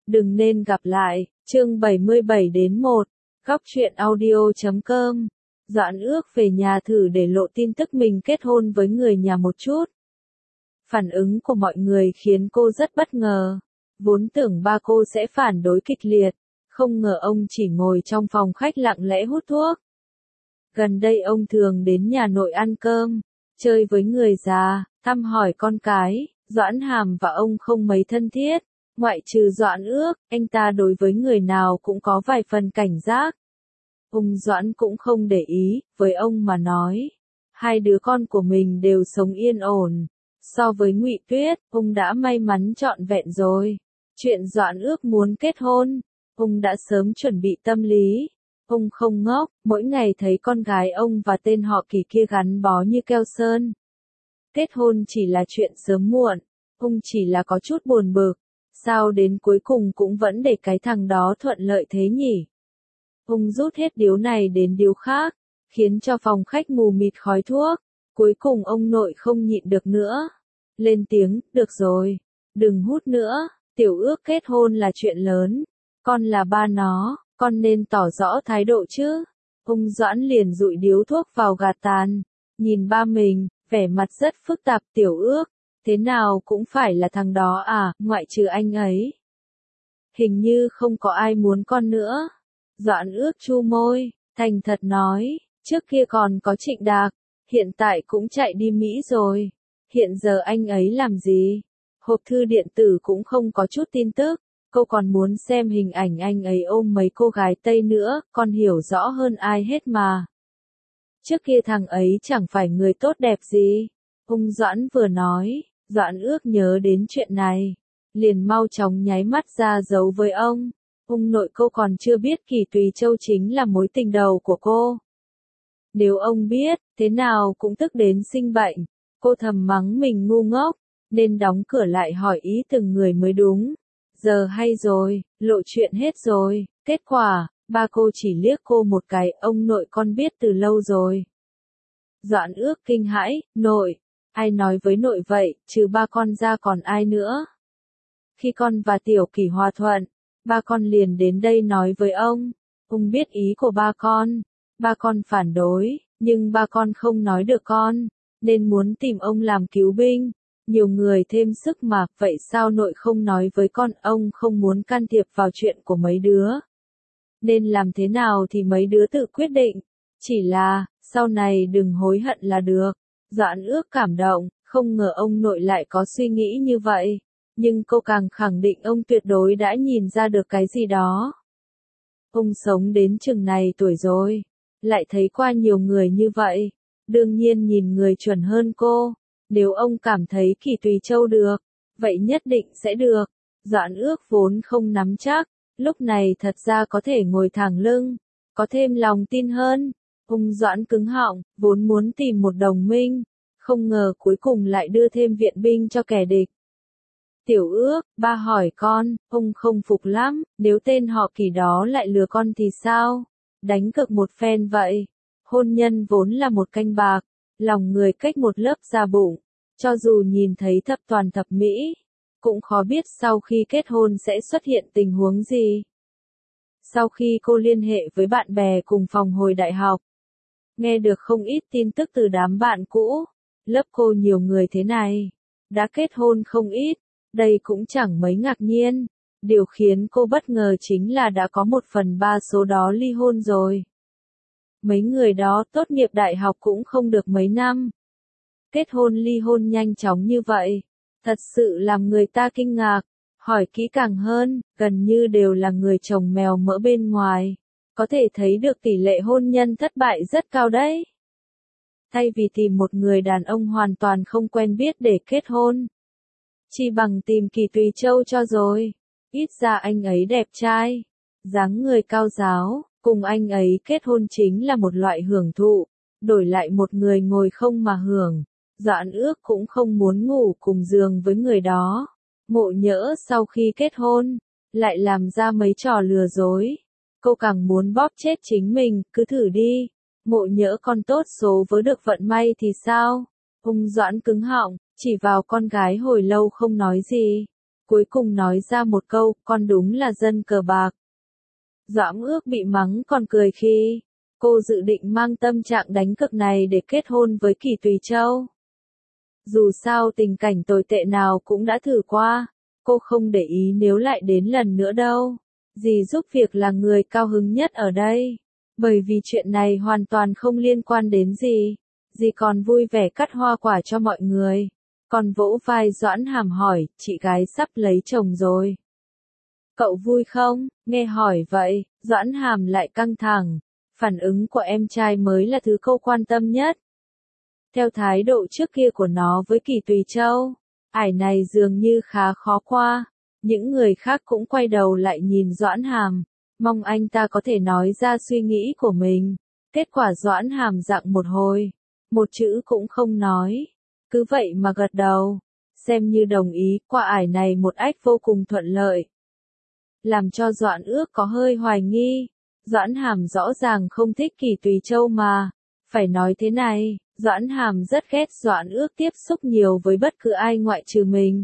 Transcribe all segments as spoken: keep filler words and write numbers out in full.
Đừng nên gặp lại, chương bảy mươi bảy đến một, góc truyện audio chấm com. Doãn Ước về nhà thử để lộ tin tức mình kết hôn với người nhà một chút. Phản ứng của mọi người khiến cô rất bất ngờ. Vốn tưởng ba cô sẽ phản đối kịch liệt, không ngờ ông chỉ ngồi trong phòng khách lặng lẽ hút thuốc. Gần đây ông thường đến nhà nội ăn cơm, chơi với người già, thăm hỏi con cái. Doãn Hàm và ông không mấy thân thiết, ngoại trừ Doãn Ước, anh ta đối với người nào cũng có vài phần cảnh giác. Ông Doãn cũng không để ý, với ông mà nói, hai đứa con của mình đều sống yên ổn. So với Ngụy Tuyết, ông đã may mắn trọn vẹn rồi. Chuyện Doãn Ước muốn kết hôn, ông đã sớm chuẩn bị tâm lý. Ông không ngốc, mỗi ngày thấy con gái ông và tên họ Kỳ kia gắn bó như keo sơn. Kết hôn chỉ là chuyện sớm muộn, ông chỉ là có chút buồn bực, sao đến cuối cùng cũng vẫn để cái thằng đó thuận lợi thế nhỉ? Ông rút hết điếu này đến điếu khác, khiến cho phòng khách mù mịt khói thuốc, cuối cùng ông nội không nhịn được nữa. Lên tiếng, được rồi, đừng hút nữa, Tiểu Ước kết hôn là chuyện lớn, con là ba nó, con nên tỏ rõ thái độ chứ. Ông Doãn liền dụi điếu thuốc vào gạt tàn, nhìn ba mình, vẻ mặt rất phức tạp. Tiểu Ước, thế nào cũng phải là thằng đó à, ngoại trừ anh ấy. Hình như không có ai muốn con nữa. Doãn Ước chu môi, thành thật nói, trước kia còn có Trịnh Đạc, hiện tại cũng chạy đi Mỹ rồi. Hiện giờ anh ấy làm gì? Hộp thư điện tử cũng không có chút tin tức. Cô còn muốn xem hình ảnh anh ấy ôm mấy cô gái Tây nữa, con hiểu rõ hơn ai hết mà. Trước kia thằng ấy chẳng phải người tốt đẹp gì. Ông Doãn vừa nói, Doãn Ước nhớ đến chuyện này, liền mau chóng nháy mắt ra giấu với ông. Ông nội cô còn chưa biết Kỳ Tùy Châu chính là mối tình đầu của cô. Nếu ông biết, thế nào cũng tức đến sinh bệnh. Cô thầm mắng mình ngu ngốc, nên đóng cửa lại hỏi ý từng người mới đúng. Giờ hay rồi, lộ chuyện hết rồi. Kết quả, ba cô chỉ liếc cô một cái, ông nội con biết từ lâu rồi. Doãn Ước kinh hãi, nội, ai nói với nội vậy, trừ ba con ra còn ai nữa? Khi con và Tiểu Kỳ hòa thuận, ba con liền đến đây nói với ông. Ông biết ý của ba con. Ba con phản đối, nhưng ba con không nói được con, nên muốn tìm ông làm cứu binh. Nhiều người thêm sức mà, vậy sao nội không nói với con? Ông không muốn can thiệp vào chuyện của mấy đứa. Nên làm thế nào thì mấy đứa tự quyết định. Chỉ là, sau này đừng hối hận là được. Doãn Ước cảm động, không ngờ ông nội lại có suy nghĩ như vậy. Nhưng cô càng khẳng định ông tuyệt đối đã nhìn ra được cái gì đó. Ông sống đến chừng này tuổi rồi, lại thấy qua nhiều người như vậy. Đương nhiên nhìn người chuẩn hơn cô. Nếu ông cảm thấy Kỳ Tùy Châu được, vậy nhất định sẽ được. Doãn Ước vốn không nắm chắc, lúc này thật ra có thể ngồi thẳng lưng, có thêm lòng tin hơn. Ông Doãn cứng họng, vốn muốn tìm một đồng minh, không ngờ cuối cùng lại đưa thêm viện binh cho kẻ địch. Tiểu Ước, ba hỏi con, ông không phục lắm, nếu tên họ Kỳ đó lại lừa con thì sao? Đánh cược một phen vậy. Hôn nhân vốn là một canh bạc, lòng người cách một lớp da bụng, cho dù nhìn thấy thập toàn thập mỹ, cũng khó biết sau khi kết hôn sẽ xuất hiện tình huống gì. Sau khi cô liên hệ với bạn bè cùng phòng hồi đại học, nghe được không ít tin tức từ đám bạn cũ, lớp cô nhiều người thế này, đã kết hôn không ít, đây cũng chẳng mấy ngạc nhiên. Điều khiến cô bất ngờ chính là đã có một phần ba số đó ly hôn rồi. Mấy người đó tốt nghiệp đại học cũng không được mấy năm. Kết hôn ly hôn nhanh chóng như vậy, thật sự làm người ta kinh ngạc. Hỏi kỹ càng hơn, gần như đều là người chồng mèo mỡ bên ngoài. Có thể thấy được tỷ lệ hôn nhân thất bại rất cao đấy. Thay vì tìm một người đàn ông hoàn toàn không quen biết để kết hôn, chỉ bằng tìm Kỳ Tùy Châu cho rồi. Ít ra anh ấy đẹp trai, dáng người cao ráo, cùng anh ấy kết hôn chính là một loại hưởng thụ, đổi lại một người ngồi không mà hưởng. Doãn Ước cũng không muốn ngủ cùng giường với người đó. Ngộ nhỡ sau khi kết hôn, lại làm ra mấy trò lừa dối. Cô càng muốn bóp chết chính mình, cứ thử đi. Ngộ nhỡ con tốt số với được vận may thì sao? Ông Doãn cứng họng, chỉ vào con gái hồi lâu không nói gì. cuối cùng nói ra một câu, con đúng là dân cờ bạc. Doãn Ước bị mắng còn cười khi cô dự định mang tâm trạng đánh cược này để kết hôn với Kỳ Tùy Châu. Dù sao tình cảnh tồi tệ nào cũng đã thử qua, cô không để ý nếu lại đến lần nữa đâu. Dì giúp việc là người cao hứng nhất ở đây, bởi vì chuyện này hoàn toàn không liên quan đến dì. Dì còn vui vẻ cắt hoa quả cho mọi người, còn vỗ vai Doãn Hàm hỏi, chị gái sắp lấy chồng rồi. Cậu vui không? Nghe hỏi vậy, Doãn Hàm lại căng thẳng. Phản ứng của em trai mới là thứ cô quan tâm nhất. Theo thái độ trước kia của nó với Kỳ Tùy Châu, ải này dường như khá khó qua. Những người khác cũng quay đầu lại nhìn Doãn Hàm, mong anh ta có thể nói ra suy nghĩ của mình. Kết quả Doãn Hàm dặng một hồi, một chữ cũng không nói, cứ vậy mà gật đầu, xem như đồng ý. Qua ải này một ách vô cùng thuận lợi, làm cho Doãn Ước có hơi hoài nghi. Doãn Hàm rõ ràng không thích Kỳ Tùy Châu mà. Phải nói thế này, Doãn Hàm rất ghét Doãn Ước tiếp xúc nhiều với bất cứ ai ngoại trừ mình.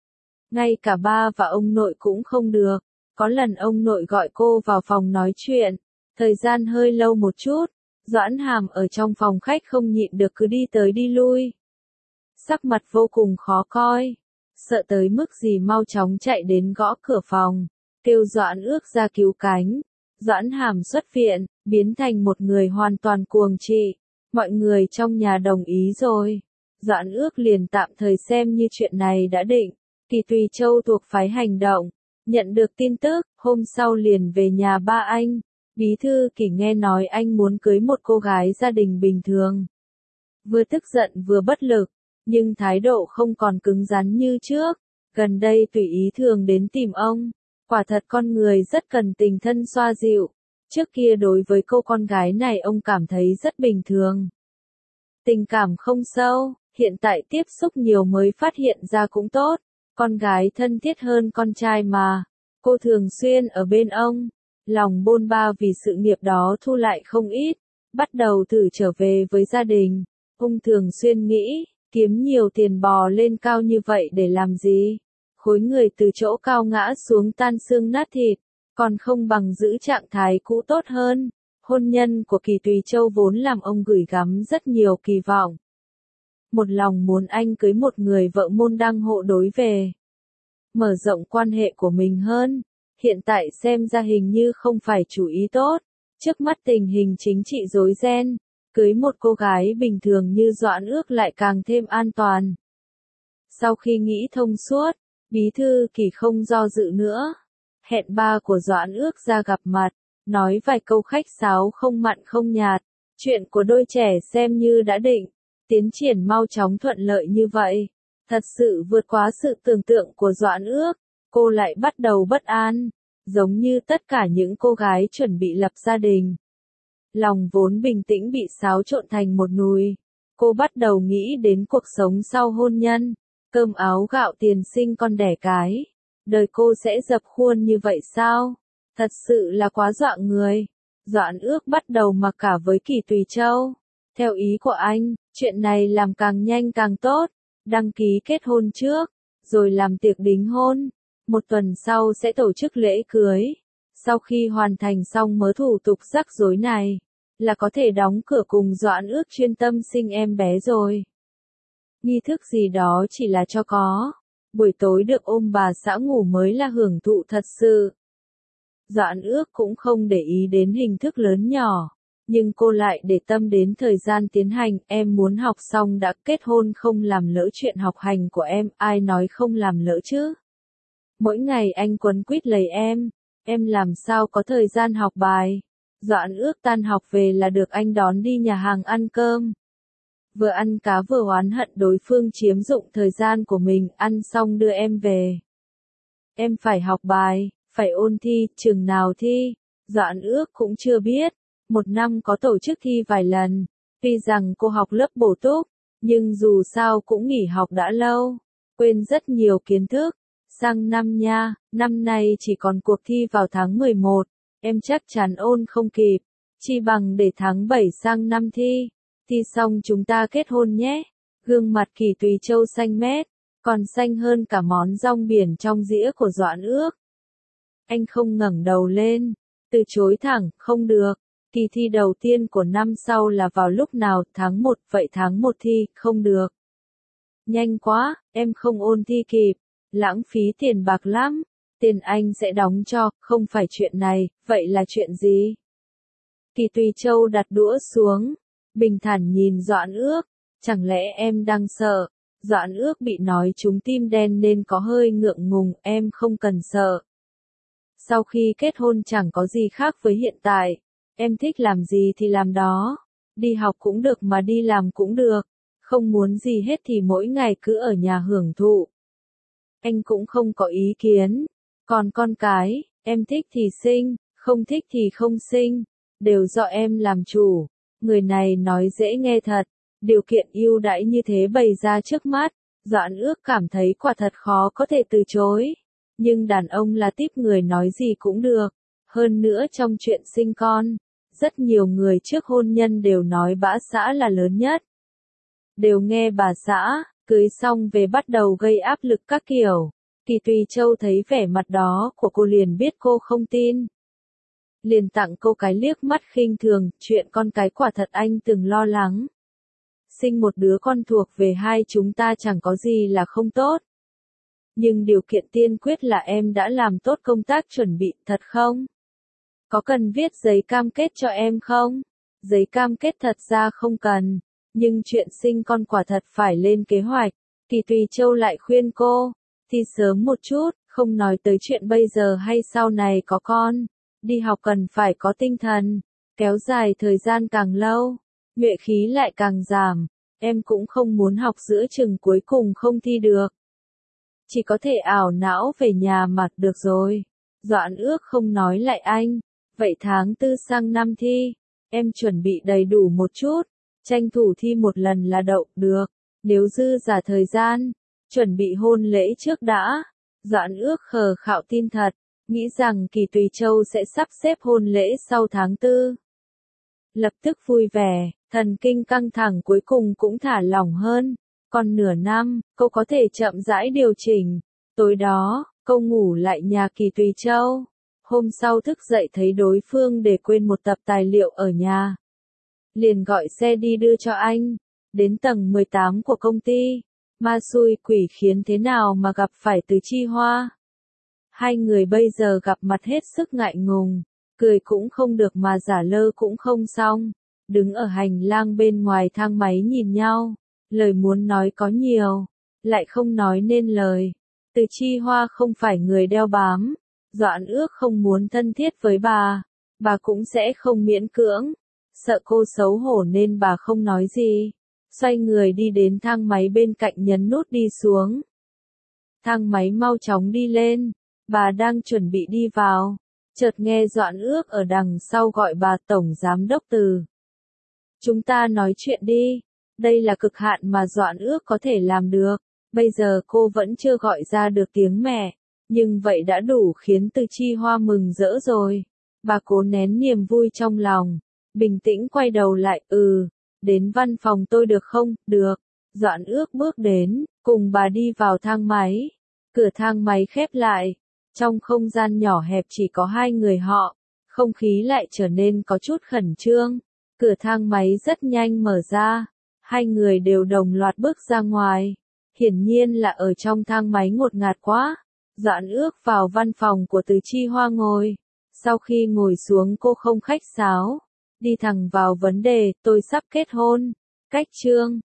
Ngay cả ba và ông nội cũng không được. Có lần ông nội gọi cô vào phòng nói chuyện, thời gian hơi lâu một chút, Doãn Hàm ở trong phòng khách không nhịn được cứ đi tới đi lui. Sắc mặt vô cùng khó coi, sợ tới mức gì mau chóng chạy đến gõ cửa phòng, kêu Doãn Ước ra cứu cánh. Doãn Hàm xuất viện, biến thành một người hoàn toàn cuồng trị. Mọi người trong nhà đồng ý rồi. Doãn Ước liền tạm thời xem như chuyện này đã định. Kỳ Tùy Châu thuộc phái hành động. Nhận được tin tức, hôm sau liền về nhà ba anh. Bí thư Kỳ nghe nói anh muốn cưới một cô gái gia đình bình thường. Vừa tức giận vừa bất lực, nhưng thái độ không còn cứng rắn như trước. Gần đây tùy ý thường đến tìm ông. Quả thật con người rất cần tình thân xoa dịu. Trước kia đối với cô con gái này ông cảm thấy rất bình thường. Tình cảm không sâu, hiện tại tiếp xúc nhiều mới phát hiện ra cũng tốt. Con gái thân thiết hơn con trai mà. Cô thường xuyên ở bên ông. Lòng bôn ba vì sự nghiệp đó thu lại không ít. Bắt đầu thử trở về với gia đình. Ông thường xuyên nghĩ, kiếm nhiều tiền bò lên cao như vậy để làm gì? Khối người từ chỗ cao ngã xuống tan xương nát thịt, còn không bằng giữ trạng thái cũ tốt hơn. Hôn nhân của Kỳ Tùy Châu vốn làm ông gửi gắm rất nhiều kỳ vọng. Một lòng muốn anh cưới một người vợ môn đăng hộ đối về. Mở rộng quan hệ của mình hơn. Hiện tại xem ra hình như không phải chủ ý tốt. Trước mắt tình hình chính trị rối ren, cưới một cô gái bình thường như Doãn Ước lại càng thêm an toàn. Sau khi nghĩ thông suốt, Bí thư Kỳ không do dự nữa. Hẹn ba của Doãn Ước ra gặp mặt, nói vài câu khách sáo không mặn không nhạt. Chuyện của đôi trẻ xem như đã định, tiến triển mau chóng thuận lợi như vậy. Thật sự vượt quá sự tưởng tượng của Doãn Ước, cô lại bắt đầu bất an, giống như tất cả những cô gái chuẩn bị lập gia đình. Lòng vốn bình tĩnh bị xáo trộn thành một nùi. Cô bắt đầu nghĩ đến cuộc sống sau hôn nhân. Cơm áo gạo tiền sinh con đẻ cái. Đời cô sẽ dập khuôn như vậy sao? Thật sự là quá dọa người. Doãn Ước bắt đầu mặc cả với Kỳ Tùy Châu. Theo ý của anh, chuyện này làm càng nhanh càng tốt. Đăng ký kết hôn trước, rồi làm tiệc đính hôn. Một tuần sau sẽ tổ chức lễ cưới. Sau khi hoàn thành xong mớ thủ tục rắc rối này, là có thể đóng cửa cùng Doãn Ước chuyên tâm sinh em bé rồi. Nghi thức gì đó chỉ là cho có. Buổi tối được ôm bà xã ngủ mới là hưởng thụ thật sự. Doãn Ước cũng không để ý đến hình thức lớn nhỏ. Nhưng cô lại để tâm đến thời gian tiến hành. Em muốn học xong đã kết hôn không làm lỡ chuyện học hành của em. Ai nói không làm lỡ chứ? Mỗi ngày anh quấn quýt lấy em. Em làm sao có thời gian học bài. Doãn Ước tan học về là được anh đón đi nhà hàng ăn cơm. Vừa ăn cá vừa oán hận đối phương chiếm dụng thời gian của mình, ăn xong đưa em về. Em phải học bài, phải ôn thi, chừng nào thi, Doãn Ước cũng chưa biết. Một năm có tổ chức thi vài lần, tuy rằng cô học lớp bổ túc, nhưng dù sao cũng nghỉ học đã lâu, quên rất nhiều kiến thức. Sang năm nha, năm nay chỉ còn cuộc thi vào tháng mười một, em chắc chắn ôn không kịp, chi bằng để tháng bảy sang năm thi. Thi xong chúng ta kết hôn nhé. Gương mặt Kỳ Tùy Châu xanh mét, còn xanh hơn cả món rong biển trong dĩa của Doãn Ước. Anh không ngẩng đầu lên, từ chối thẳng, không được. Kỳ thi đầu tiên của năm sau là vào lúc nào? Tháng một, vậy tháng một thi, không được. Nhanh quá, em không ôn thi kịp, lãng phí tiền bạc lắm, tiền anh sẽ đóng cho, không phải chuyện này, vậy là chuyện gì? Kỳ Tùy Châu đặt đũa xuống, bình thản nhìn Doãn Ước, chẳng lẽ em đang sợ? Doãn Ước bị nói trúng tim đen nên có hơi ngượng ngùng, em không cần sợ. Sau khi kết hôn chẳng có gì khác với hiện tại, em thích làm gì thì làm đó, đi học cũng được mà đi làm cũng được, không muốn gì hết thì mỗi ngày cứ ở nhà hưởng thụ. Anh cũng không có ý kiến, còn con cái, em thích thì sinh, không thích thì không sinh, đều do em làm chủ. Người này nói dễ nghe thật, điều kiện ưu đãi như thế bày ra trước mắt, Doãn Ước cảm thấy quả thật khó có thể từ chối. Nhưng đàn ông là típ người nói gì cũng được, hơn nữa trong chuyện sinh con, rất nhiều người trước hôn nhân đều nói bã xã là lớn nhất. Đều nghe bà xã, cưới xong về bắt đầu gây áp lực các kiểu. Kỳ Tùy Châu thấy vẻ mặt đó của cô liền biết cô không tin. Liền tặng cô cái liếc mắt khinh thường, chuyện con cái quả thật anh từng lo lắng. Sinh một đứa con thuộc về hai chúng ta chẳng có gì là không tốt. Nhưng điều kiện tiên quyết là em đã làm tốt công tác chuẩn bị, thật không? Có cần viết giấy cam kết cho em không? Giấy cam kết thật ra không cần, nhưng chuyện sinh con quả thật phải lên kế hoạch. Kỳ Tùy Châu lại khuyên cô, thì sớm một chút, không nói tới chuyện bây giờ hay sau này có con. Đi học cần phải có tinh thần, kéo dài thời gian càng lâu, nhuệ khí lại càng giảm. Em cũng không muốn học giữa chừng cuối cùng không thi được. Chỉ có thể ảo não về nhà mặt được rồi. Doãn Ước không nói lại anh. Vậy tháng tư sang năm thi, em chuẩn bị đầy đủ một chút, tranh thủ thi một lần là đậu được. Nếu dư giả thời gian, chuẩn bị hôn lễ trước đã. Doãn Ước khờ khạo tin thật, nghĩ rằng Kỳ Tùy Châu sẽ sắp xếp hôn lễ sau tháng tư. Lập tức vui vẻ, thần kinh căng thẳng cuối cùng cũng thả lỏng hơn. Còn nửa năm, cô có thể chậm rãi điều chỉnh. Tối đó, cô ngủ lại nhà Kỳ Tùy Châu. Hôm sau thức dậy thấy đối phương để quên một tập tài liệu ở nhà. Liền gọi xe đi đưa cho anh. Đến tầng mười tám của công ty. Ma xui quỷ khiến thế nào mà gặp phải Từ Chi Hoa. Hai người bây giờ gặp mặt hết sức ngại ngùng. Cười cũng không được mà giả lơ cũng không xong. Đứng ở hành lang bên ngoài thang máy nhìn nhau. Lời muốn nói có nhiều, lại không nói nên lời. Từ Chi Hoa không phải người đeo bám. Doãn Ước không muốn thân thiết với bà. Bà cũng sẽ không miễn cưỡng. Sợ cô xấu hổ nên bà không nói gì. Xoay người đi đến thang máy bên cạnh nhấn nút đi xuống. Thang máy mau chóng đi lên. Bà đang chuẩn bị đi vào. Chợt nghe Doãn Ước ở đằng sau gọi bà Tổng Giám Đốc Từ. Chúng ta nói chuyện đi. Đây là cực hạn mà Doãn Ước có thể làm được. Bây giờ cô vẫn chưa gọi ra được tiếng mẹ. Nhưng vậy đã đủ khiến Từ Chi Hoa mừng rỡ rồi. Bà cố nén niềm vui trong lòng. Bình tĩnh quay đầu lại, ừ. Đến văn phòng tôi được không? Được. Doãn Ước bước đến, cùng bà đi vào thang máy. Cửa thang máy khép lại. Trong không gian nhỏ hẹp chỉ có hai người họ. Không khí lại trở nên có chút khẩn trương. Cửa thang máy rất nhanh mở ra. Hai người đều đồng loạt bước ra ngoài. Hiển nhiên là ở trong thang máy ngột ngạt quá. Doãn Ước vào văn phòng của Từ Chi Hoa ngồi. Sau khi ngồi xuống cô không khách sáo. Đi thẳng vào vấn đề, tôi sắp kết hôn. Cách chương.